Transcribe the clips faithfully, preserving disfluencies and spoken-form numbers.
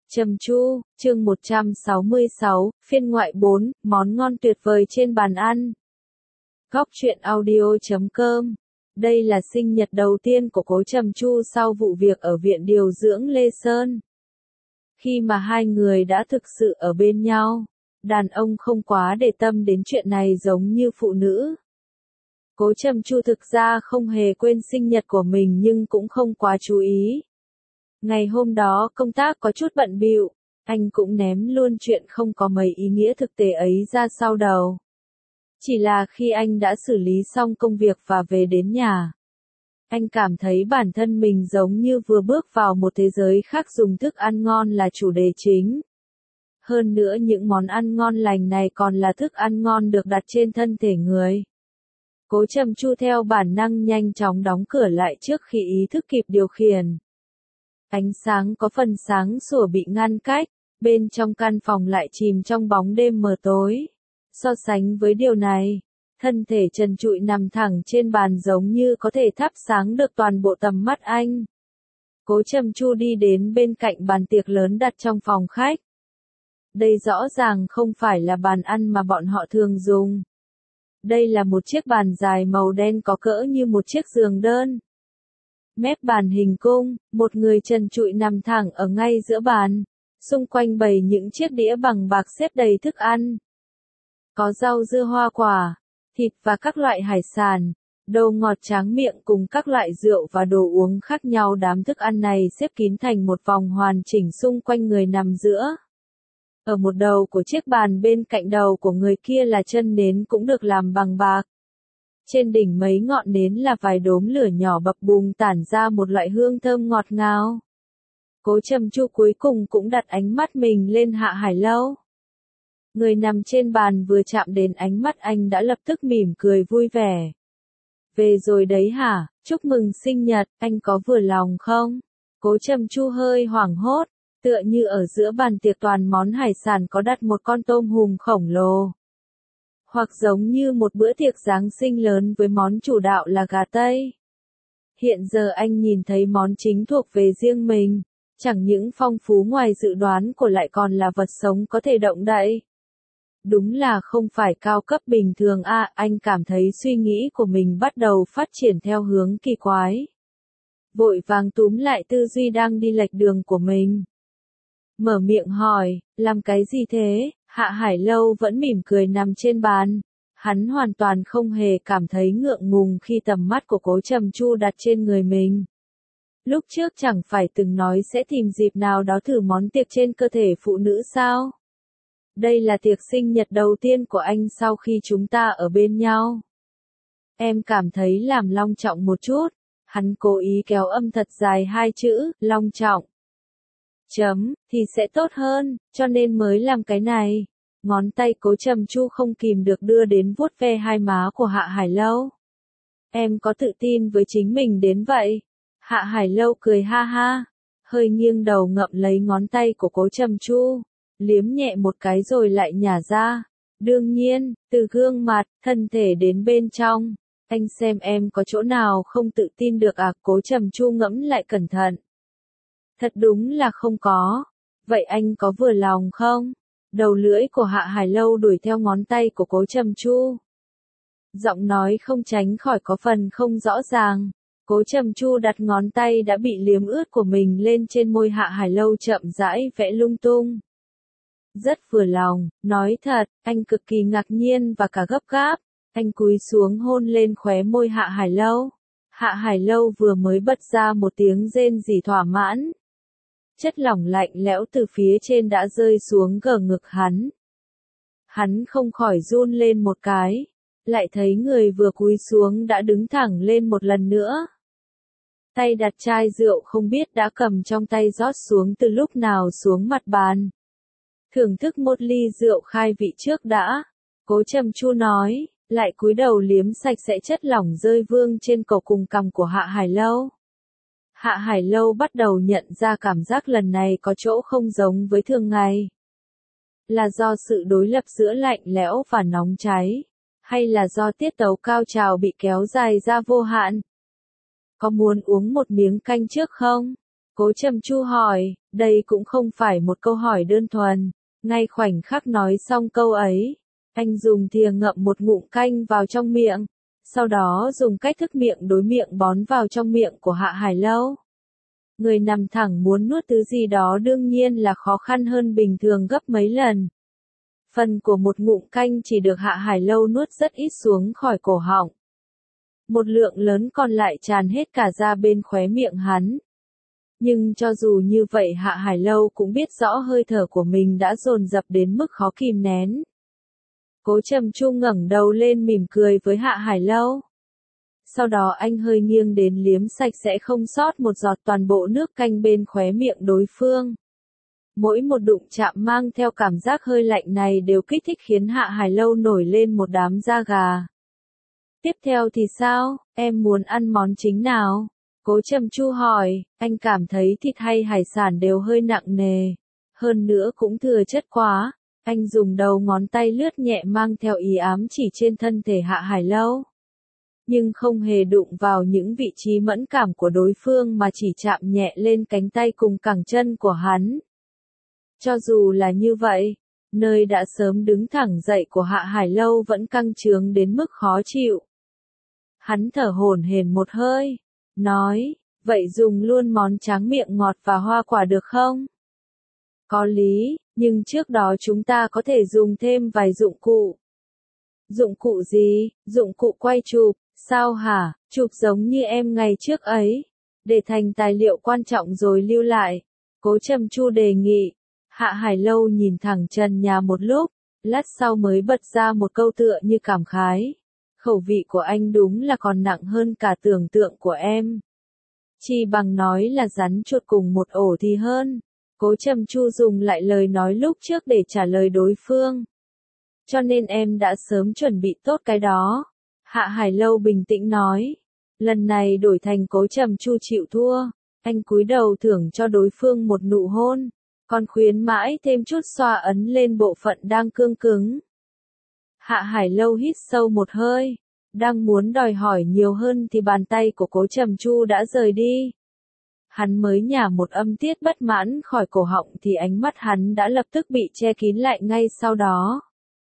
Trầm Chu, chương một trăm sáu mươi sáu, phiên ngoại bốn, món ngon tuyệt vời trên bàn ăn. Góc truyện audio chấm com. Đây là sinh nhật đầu tiên của Cố Trầm Chu sau vụ việc ở viện điều dưỡng Lê Sơn. Khi mà hai người đã thực sự ở bên nhau, đàn ông không quá để tâm đến chuyện này giống như phụ nữ. Cố Trầm Chu thực ra không hề quên sinh nhật của mình nhưng cũng không quá chú ý. Ngày hôm đó công tác có chút bận bịu, anh cũng ném luôn chuyện không có mấy ý nghĩa thực tế ấy ra sau đầu. Chỉ là khi anh đã xử lý xong công việc và về đến nhà, anh cảm thấy bản thân mình giống như vừa bước vào một thế giới khác, dùng thức ăn ngon là chủ đề chính. Hơn nữa những món ăn ngon lành này còn là thức ăn ngon được đặt trên thân thể người. Cố Trầm Chu theo bản năng nhanh chóng đóng cửa lại trước khi ý thức kịp điều khiển. Ánh sáng có phần sáng sủa bị ngăn cách, bên trong căn phòng lại chìm trong bóng đêm mờ tối. So sánh với điều này, thân thể trần trụi nằm thẳng trên bàn giống như có thể thắp sáng được toàn bộ tầm mắt anh. Cố Trầm Chu đi đến bên cạnh bàn tiệc lớn đặt trong phòng khách. Đây rõ ràng không phải là bàn ăn mà bọn họ thường dùng. Đây là một chiếc bàn dài màu đen có cỡ như một chiếc giường đơn. Mép bàn hình cung, một người trần trụi nằm thẳng ở ngay giữa bàn, xung quanh bày những chiếc đĩa bằng bạc xếp đầy thức ăn. Có rau dưa hoa quả, thịt và các loại hải sản, đồ ngọt tráng miệng cùng các loại rượu và đồ uống khác nhau. Đám thức ăn này xếp kín thành một vòng hoàn chỉnh xung quanh người nằm giữa. Ở một đầu của chiếc bàn bên cạnh đầu của người kia là chân nến cũng được làm bằng bạc. Trên đỉnh mấy ngọn nến là vài đốm lửa nhỏ bập bùng tản ra một loại hương thơm ngọt ngào. Cố Trầm Chu cuối cùng cũng đặt ánh mắt mình lên Hạ Hải Lâu. Người nằm trên bàn vừa chạm đến ánh mắt anh đã lập tức mỉm cười vui vẻ. Về rồi đấy hả, chúc mừng sinh nhật, anh có vừa lòng không? Cố Trầm Chu hơi hoảng hốt, tựa như ở giữa bàn tiệc toàn món hải sản có đặt một con tôm hùm khổng lồ. Hoặc giống như một bữa tiệc Giáng sinh lớn với món chủ đạo là gà Tây. Hiện giờ anh nhìn thấy món chính thuộc về riêng mình, chẳng những phong phú ngoài dự đoán của lại còn là vật sống có thể động đậy. Đúng là không phải cao cấp bình thường à, anh cảm thấy suy nghĩ của mình bắt đầu phát triển theo hướng kỳ quái. Vội vàng túm lại tư duy đang đi lệch đường của mình. Mở miệng hỏi, làm cái gì thế? Hạ Hải Lâu vẫn mỉm cười nằm trên bàn. Hắn hoàn toàn không hề cảm thấy ngượng ngùng khi tầm mắt của Cố Trầm Chu đặt trên người mình. Lúc trước chẳng phải từng nói sẽ tìm dịp nào đó thử món tiệc trên cơ thể phụ nữ sao? Đây là tiệc sinh nhật đầu tiên của anh sau khi chúng ta ở bên nhau. Em cảm thấy làm long trọng một chút. Hắn cố ý kéo âm thật dài hai chữ, long trọng. Chấm, thì sẽ tốt hơn, cho nên mới làm cái này. Ngón tay Cố Trầm Chu không kìm được đưa đến vuốt ve hai má của Hạ Hải Lâu. Em có tự tin với chính mình đến vậy? Hạ Hải Lâu cười ha ha, hơi nghiêng đầu ngậm lấy ngón tay của Cố Trầm Chu, liếm nhẹ một cái rồi lại nhả ra. Đương nhiên, từ gương mặt, thân thể đến bên trong, anh xem em có chỗ nào không tự tin được à? Cố Trầm Chu ngẫm lại cẩn thận. Thật đúng là không có. Vậy anh có vừa lòng không? Đầu lưỡi của Hạ Hải Lâu đuổi theo ngón tay của Cố Trầm Chu. Giọng nói không tránh khỏi có phần không rõ ràng. Cố Trầm Chu đặt ngón tay đã bị liếm ướt của mình lên trên môi Hạ Hải Lâu, chậm rãi vẽ lung tung. Rất vừa lòng, nói thật, anh cực kỳ ngạc nhiên và cả gấp gáp. Anh cúi xuống hôn lên khóe môi Hạ Hải Lâu. Hạ Hải Lâu vừa mới bật ra một tiếng rên rỉ thỏa mãn. Chất lỏng lạnh lẽo từ phía trên đã rơi xuống gờ ngực hắn. Hắn không khỏi run lên một cái, lại thấy người vừa cúi xuống đã đứng thẳng lên một lần nữa. Tay đặt chai rượu không biết đã cầm trong tay rót xuống từ lúc nào xuống mặt bàn. Thưởng thức một ly rượu khai vị trước đã, Cố Trầm Chu nói, lại cúi đầu liếm sạch sẽ chất lỏng rơi vương trên cổ cùng cằm của Hạ Hải Lâu. Hạ Hải Lâu bắt đầu nhận ra cảm giác lần này có chỗ không giống với thường ngày. Là do sự đối lập giữa lạnh lẽo và nóng cháy, hay là do tiết tấu cao trào bị kéo dài ra vô hạn? Có muốn uống một miếng canh trước không? Cố Trầm Chu hỏi, đây cũng không phải một câu hỏi đơn thuần. Ngay khoảnh khắc nói xong câu ấy, anh dùng thìa ngậm một ngụm canh vào trong miệng, sau đó dùng cách thức miệng đối miệng bón vào trong miệng của Hạ Hải Lâu. Người nằm thẳng muốn nuốt thứ gì đó đương nhiên là khó khăn hơn bình thường gấp mấy lần. Phần của một ngụm canh chỉ được Hạ Hải Lâu nuốt rất ít xuống khỏi cổ họng. Một lượng lớn còn lại tràn hết cả ra bên khóe miệng hắn. Nhưng cho dù như vậy Hạ Hải Lâu cũng biết rõ hơi thở của mình đã dồn dập đến mức khó kìm nén. Cố Trầm Chu ngẩng đầu lên mỉm cười với Hạ Hải Lâu. Sau đó anh hơi nghiêng đến liếm sạch sẽ không sót một giọt toàn bộ nước canh bên khóe miệng đối phương. Mỗi một đụng chạm mang theo cảm giác hơi lạnh này đều kích thích khiến Hạ Hải Lâu nổi lên một đám da gà. Tiếp theo thì sao, em muốn ăn món chính nào? Cố Trầm Chu hỏi, anh cảm thấy thịt hay hải sản đều hơi nặng nề. Hơn nữa cũng thừa chất quá. Anh dùng đầu ngón tay lướt nhẹ mang theo ý ám chỉ trên thân thể Hạ Hải Lâu. Nhưng không hề đụng vào những vị trí mẫn cảm của đối phương mà chỉ chạm nhẹ lên cánh tay cùng cẳng chân của hắn. Cho dù là như vậy, nơi đã sớm đứng thẳng dậy của Hạ Hải Lâu vẫn căng trướng đến mức khó chịu. Hắn thở hổn hển một hơi, nói, vậy dùng luôn món tráng miệng ngọt và hoa quả được không? Có lý, nhưng trước đó chúng ta có thể dùng thêm vài dụng cụ. Dụng cụ gì? Dụng cụ quay chụp, sao hả? Chụp giống như em ngày trước ấy, để thành tài liệu quan trọng rồi lưu lại. Cố Trầm Chu đề nghị. Hạ Hải Lâu nhìn thẳng trần nhà một lúc, lát sau mới bật ra một câu tựa như cảm khái. Khẩu vị của anh đúng là còn nặng hơn cả tưởng tượng của em. Chi bằng nói là rắn chuột cùng một ổ thì hơn. Cố Trầm Chu dùng lại lời nói lúc trước để trả lời đối phương. Cho nên em đã sớm chuẩn bị tốt cái đó. Hạ Hải Lâu bình tĩnh nói. Lần này đổi thành Cố Trầm Chu chịu thua. Anh cúi đầu thưởng cho đối phương một nụ hôn. Còn khuyến mãi thêm chút xoa ấn lên bộ phận đang cương cứng. Hạ Hải Lâu hít sâu một hơi. Đang muốn đòi hỏi nhiều hơn thì bàn tay của Cố Trầm Chu đã rời đi. Hắn mới nhả một âm tiết bất mãn khỏi cổ họng thì ánh mắt hắn đã lập tức bị che kín lại ngay sau đó.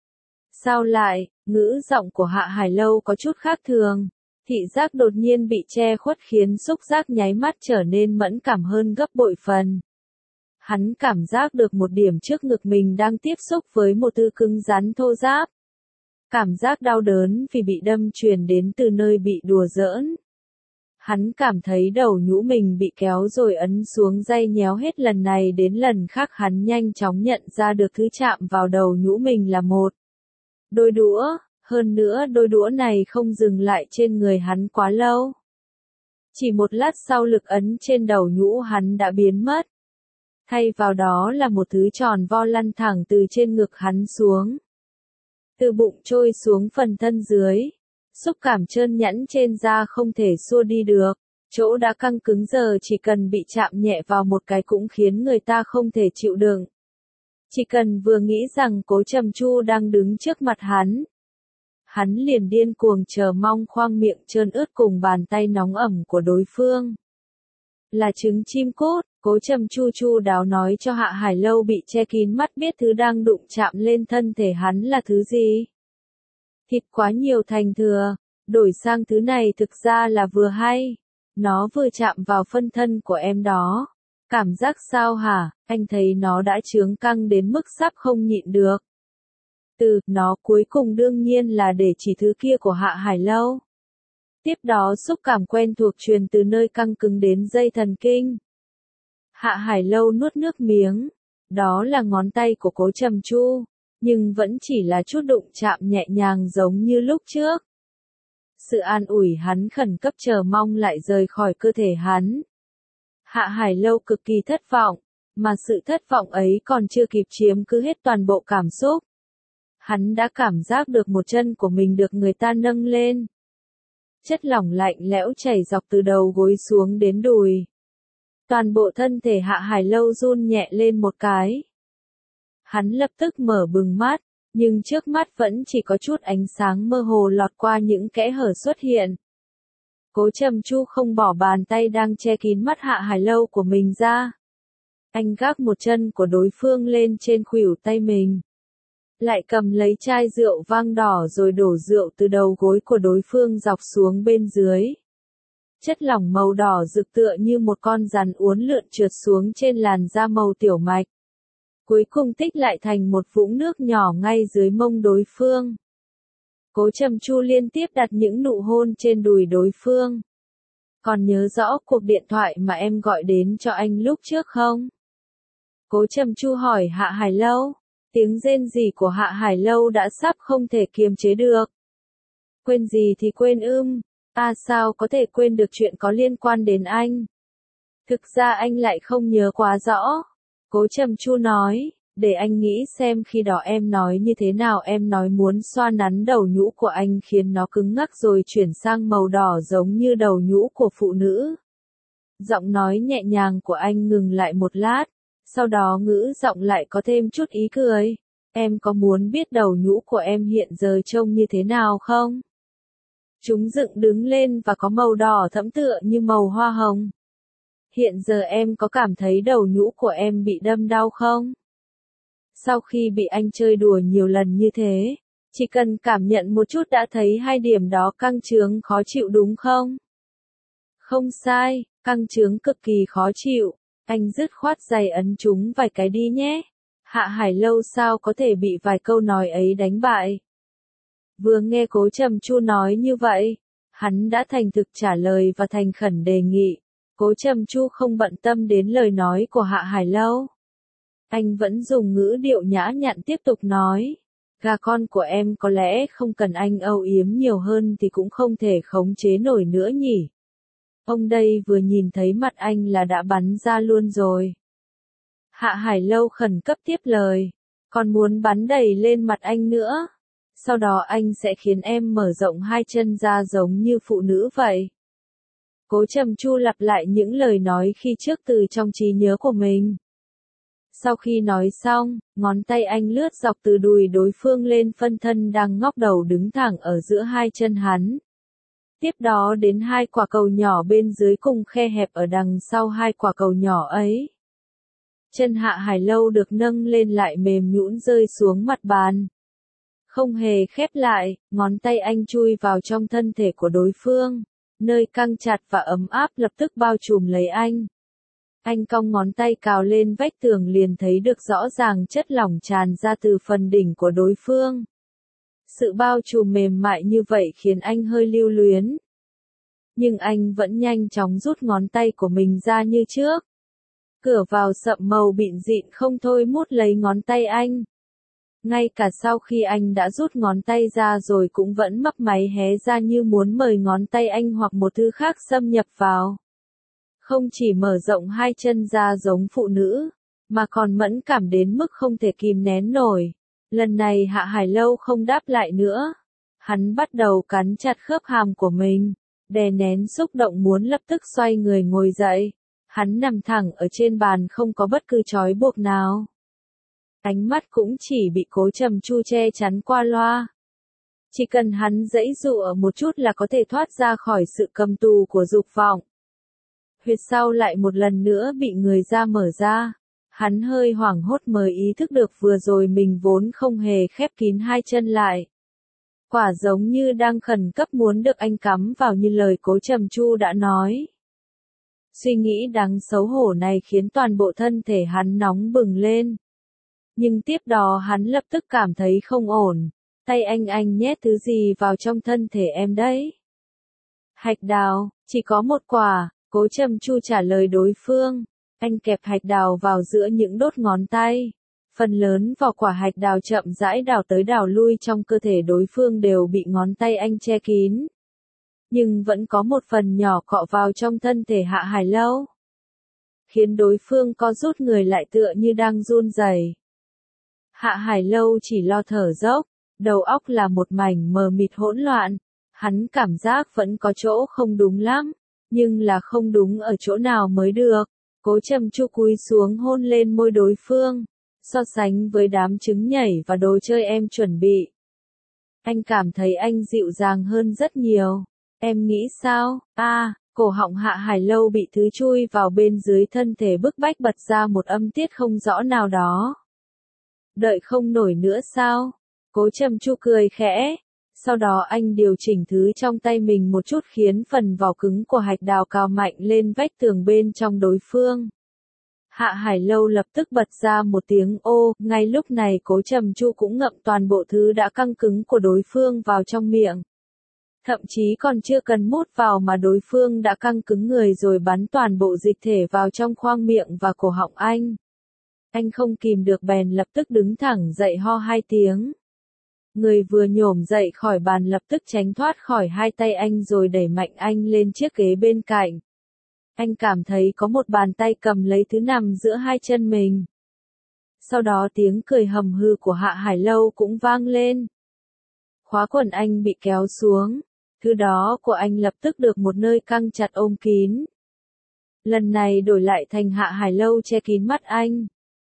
Sao lại, ngữ giọng của Hạ Hải Lâu có chút khác thường. Thị giác đột nhiên bị che khuất khiến xúc giác nháy mắt trở nên mẫn cảm hơn gấp bội phần. Hắn cảm giác được một điểm trước ngực mình đang tiếp xúc với một thứ cứng rắn thô ráp. Cảm giác đau đớn vì bị đâm truyền đến từ nơi bị đùa giỡn. Hắn cảm thấy đầu nhũ mình bị kéo rồi ấn xuống dây nhéo hết lần này đến lần khác hắn nhanh chóng nhận ra được thứ chạm vào đầu nhũ mình là một đôi đũa, hơn nữa đôi đũa này không dừng lại trên người hắn quá lâu. Chỉ một lát sau lực ấn trên đầu nhũ hắn đã biến mất. Thay vào đó là một thứ tròn vo lăn thẳng từ trên ngực hắn xuống. Từ bụng trôi xuống phần thân dưới. Xúc cảm trơn nhẵn trên da không thể xua đi được. Chỗ đã căng cứng giờ chỉ cần bị chạm nhẹ vào một cái cũng khiến người ta không thể chịu đựng. Chỉ cần vừa nghĩ rằng Cố Trầm Chu đang đứng trước mặt hắn. Hắn liền điên cuồng chờ mong khoang miệng trơn ướt cùng bàn tay nóng ẩm của đối phương. Là trứng chim cút, Cố Trầm Chu chu đáo nói cho Hạ Hải Lâu bị che kín mắt biết thứ đang đụng chạm lên thân thể hắn là thứ gì. Thịt quá nhiều thành thừa, đổi sang thứ này thực ra là vừa hay. Nó vừa chạm vào phân thân của em đó. Cảm giác sao hả, anh thấy nó đã chướng căng đến mức sắp không nhịn được. Từ, nó cuối cùng đương nhiên là để chỉ thứ kia của Hạ Hải Lâu. Tiếp đó xúc cảm quen thuộc truyền từ nơi căng cứng đến dây thần kinh. Hạ Hải Lâu nuốt nước miếng. Đó là ngón tay của Cố Trầm Chu. Nhưng vẫn chỉ là chút đụng chạm nhẹ nhàng giống như lúc trước. Sự an ủi hắn khẩn cấp chờ mong lại rời khỏi cơ thể hắn. Hạ Hải Lâu cực kỳ thất vọng, mà sự thất vọng ấy còn chưa kịp chiếm cứ hết toàn bộ cảm xúc. Hắn đã cảm giác được một chân của mình được người ta nâng lên. Chất lỏng lạnh lẽo chảy dọc từ đầu gối xuống đến đùi. Toàn bộ thân thể Hạ Hải Lâu run nhẹ lên một cái. Hắn lập tức mở bừng mắt, nhưng trước mắt vẫn chỉ có chút ánh sáng mơ hồ lọt qua những kẽ hở xuất hiện. Cố Trầm Chu không bỏ bàn tay đang che kín mắt Hạ Hải Lâu của mình ra. Anh gác một chân của đối phương lên trên khuỷu tay mình. Lại cầm lấy chai rượu vang đỏ rồi đổ rượu từ đầu gối của đối phương dọc xuống bên dưới. Chất lỏng màu đỏ rực tựa như một con rắn uốn lượn trượt xuống trên làn da màu tiểu mạch. Cuối cùng tích lại thành một vũng nước nhỏ ngay dưới mông đối phương. Cố Trầm Chu liên tiếp đặt những nụ hôn trên đùi đối phương. Còn nhớ rõ cuộc điện thoại mà em gọi đến cho anh lúc trước không? Cố Trầm Chu hỏi Hạ Hải Lâu. Tiếng rên rỉ của Hạ Hải Lâu đã sắp không thể kiềm chế được. Quên gì thì quên ưm. À sao có thể quên được chuyện có liên quan đến anh? Thực ra anh lại không nhớ quá rõ. Cố Trầm Chu nói, để anh nghĩ xem khi đó em nói như thế nào. Em nói muốn xoa nắn đầu nhũ của anh khiến nó cứng ngắc rồi chuyển sang màu đỏ giống như đầu nhũ của phụ nữ. Giọng nói nhẹ nhàng của anh ngừng lại một lát, sau đó ngữ giọng lại có thêm chút ý cười. Em có muốn biết đầu nhũ của em hiện giờ trông như thế nào không? Chúng dựng đứng lên và có màu đỏ thẫm tựa như màu hoa hồng. Hiện giờ em có cảm thấy đầu nhũ của em bị đâm đau không? Sau khi bị anh chơi đùa nhiều lần như thế, chỉ cần cảm nhận một chút đã thấy hai điểm đó căng chướng khó chịu đúng không? Không sai, căng chướng cực kỳ khó chịu. Anh dứt khoát giày ấn chúng vài cái đi nhé. Hạ Hải Lâu sao có thể bị vài câu nói ấy đánh bại? Vừa nghe Cố Trầm Chu nói như vậy, hắn đã thành thực trả lời và thành khẩn đề nghị. Cố Trầm Chu không bận tâm đến lời nói của Hạ Hải Lâu. Anh vẫn dùng ngữ điệu nhã nhặn tiếp tục nói. Gà con của em có lẽ không cần anh âu yếm nhiều hơn thì cũng không thể khống chế nổi nữa nhỉ. Ông đây vừa nhìn thấy mặt anh là đã bắn ra luôn rồi. Hạ Hải Lâu khẩn cấp tiếp lời. Còn muốn bắn đầy lên mặt anh nữa. Sau đó anh sẽ khiến em mở rộng hai chân ra giống như phụ nữ vậy. Cố Trầm Chu lặp lại những lời nói khi trước từ trong trí nhớ của mình. Sau khi nói xong, ngón tay anh lướt dọc từ đùi đối phương lên phân thân đang ngóc đầu đứng thẳng ở giữa hai chân hắn. Tiếp đó đến hai quả cầu nhỏ bên dưới cùng khe hẹp ở đằng sau hai quả cầu nhỏ ấy. Chân Hạ Hải Lâu được nâng lên lại mềm nhũn rơi xuống mặt bàn. Không hề khép lại, ngón tay anh chui vào trong thân thể của đối phương, nơi căng chặt và ấm áp lập tức bao trùm lấy anh. Anh cong ngón tay cào lên vách tường liền thấy được rõ ràng chất lỏng tràn ra từ phần đỉnh của đối phương. Sự bao trùm mềm mại như vậy khiến anh hơi lưu luyến. Nhưng anh vẫn nhanh chóng rút ngón tay của mình ra như trước. Cửa vào sậm màu bịn dịn không thôi mút lấy ngón tay anh. Ngay cả sau khi anh đã rút ngón tay ra rồi cũng vẫn mấp máy hé ra như muốn mời ngón tay anh hoặc một thứ khác xâm nhập vào. Không chỉ mở rộng hai chân ra giống phụ nữ, mà còn mẫn cảm đến mức không thể kìm nén nổi. Lần này Hạ Hải Lâu không đáp lại nữa. Hắn bắt đầu cắn chặt khớp hàm của mình, đè nén xúc động muốn lập tức xoay người ngồi dậy. Hắn nằm thẳng ở trên bàn không có bất cứ trói buộc nào. Ánh mắt cũng chỉ bị Cố Trầm Chu che chắn qua loa. Chỉ cần hắn giãy giụa một chút là có thể thoát ra khỏi sự cầm tù của dục vọng. Huyệt sau lại một lần nữa bị người ra mở ra. Hắn hơi hoảng hốt mới ý thức được vừa rồi mình vốn không hề khép kín hai chân lại. Quả giống như đang khẩn cấp muốn được anh cắm vào như lời Cố Trầm Chu đã nói. Suy nghĩ đáng xấu hổ này khiến toàn bộ thân thể hắn nóng bừng lên. Nhưng tiếp đó hắn lập tức cảm thấy không ổn. Tay anh anh nhét thứ gì vào trong thân thể em đấy? Hạch đào, chỉ có một quả, Cố Trầm Chu trả lời đối phương. Anh kẹp hạch đào vào giữa những đốt ngón tay. Phần lớn vỏ quả hạch đào chậm rãi đào tới đào lui trong cơ thể đối phương đều bị ngón tay anh che kín. Nhưng vẫn có một phần nhỏ cọ vào trong thân thể Hạ Hải Lâu. Khiến đối phương co rút người lại tựa như đang run rẩy. Hạ Hải Lâu chỉ lo thở dốc, đầu óc là một mảnh mờ mịt hỗn loạn. Hắn cảm giác vẫn có chỗ không đúng lắm, nhưng là không đúng ở chỗ nào mới được. Cố Trầm Chu cúi xuống hôn lên môi đối phương, so sánh với đám trứng nhảy và đồ chơi em chuẩn bị. Anh cảm thấy anh dịu dàng hơn rất nhiều. Em nghĩ sao? A, à, cổ họng Hạ Hải Lâu bị thứ chui vào bên dưới thân thể bức bách bật ra một âm tiết không rõ nào đó. Đợi không nổi nữa sao? Cố Trầm Chu cười khẽ. Sau đó anh điều chỉnh thứ trong tay mình một chút khiến phần vỏ cứng của hạch đào cào mạnh lên vách tường bên trong đối phương. Hạ Hải Lâu lập tức bật ra một tiếng ô, ngay lúc này Cố Trầm Chu cũng ngậm toàn bộ thứ đã căng cứng của đối phương vào trong miệng. Thậm chí còn chưa cần mút vào mà đối phương đã căng cứng người rồi bắn toàn bộ dịch thể vào trong khoang miệng và cổ họng anh. Anh không kìm được bèn lập tức đứng thẳng dậy ho hai tiếng. Người vừa nhổm dậy khỏi bàn lập tức tránh thoát khỏi hai tay anh rồi đẩy mạnh anh lên chiếc ghế bên cạnh. Anh cảm thấy có một bàn tay cầm lấy thứ nằm giữa hai chân mình. Sau đó tiếng cười hầm hừ của Hạ Hải Lâu cũng vang lên. Khóa quần anh bị kéo xuống. Thứ đó của anh lập tức được một nơi căng chặt ôm kín. Lần này đổi lại thành Hạ Hải Lâu che kín mắt anh.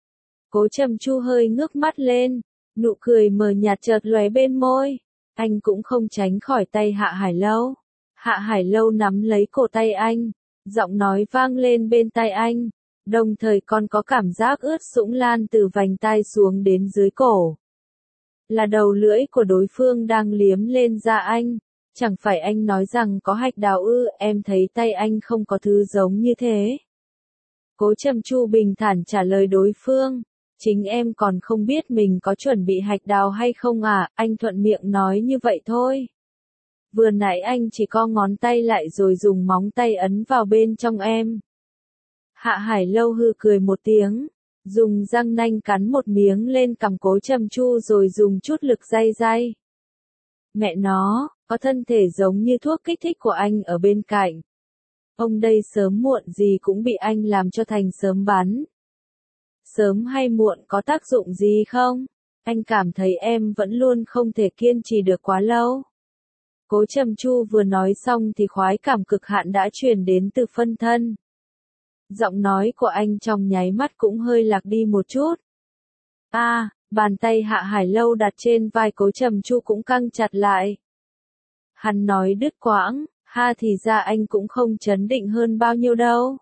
Cố Trầm Chu hơi ngước mắt lên, nụ cười mờ nhạt chợt lóe bên môi. Anh cũng không tránh khỏi tay Hạ Hải Lâu. Hạ Hải Lâu nắm lấy cổ tay anh, giọng nói vang lên bên tai anh, đồng thời còn có cảm giác ướt sũng lan từ vành tai xuống đến dưới cổ. Là đầu lưỡi của đối phương đang liếm lên da anh. Chẳng phải anh nói rằng có hạch đào ư, em thấy tay anh không có thứ giống như thế. Cố Trầm Chu bình thản trả lời đối phương, chính em còn không biết mình có chuẩn bị hạch đào hay không à, anh thuận miệng nói như vậy thôi. Vừa nãy anh chỉ co ngón tay lại rồi dùng móng tay ấn vào bên trong em. Hạ Hải Lâu hư cười một tiếng, dùng răng nanh cắn một miếng lên cằm Cố Trầm Chu rồi dùng chút lực day day. Mẹ nó, có thân thể giống như thuốc kích thích của anh ở bên cạnh. Ông đây sớm muộn gì cũng bị anh làm cho thành sớm bắn. Sớm hay muộn có tác dụng gì không? Anh cảm thấy em vẫn luôn không thể kiên trì được quá lâu. Cố Trầm Chu vừa nói xong thì khoái cảm cực hạn đã truyền đến từ phân thân. Giọng nói của anh trong nháy mắt cũng hơi lạc đi một chút. A, à, bàn tay Hạ Hải Lâu đặt trên vai Cố Trầm Chu cũng căng chặt lại. Hắn nói đứt quãng, ha thì ra anh cũng không chấn định hơn bao nhiêu đâu.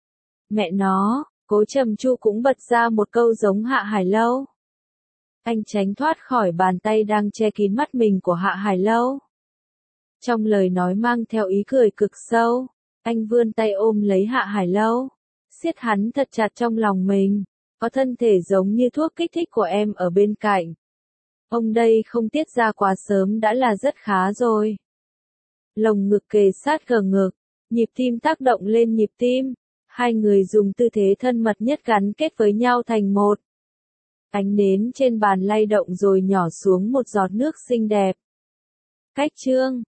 Mẹ nó, Cố Trầm Chu cũng bật ra một câu giống Hạ Hải Lâu. Anh tránh thoát khỏi bàn tay đang che kín mắt mình của Hạ Hải Lâu. Trong lời nói mang theo ý cười cực sâu, anh vươn tay ôm lấy Hạ Hải Lâu, siết hắn thật chặt trong lòng mình, có thân thể giống như thuốc kích thích của em ở bên cạnh. Ông đây không tiết ra quá sớm đã là rất khá rồi. Lồng ngực kề sát gờ ngực, nhịp tim tác động lên nhịp tim, hai người dùng tư thế thân mật nhất gắn kết với nhau thành một. Ánh nến trên bàn lay động rồi nhỏ xuống một giọt nước xinh đẹp. Cách chương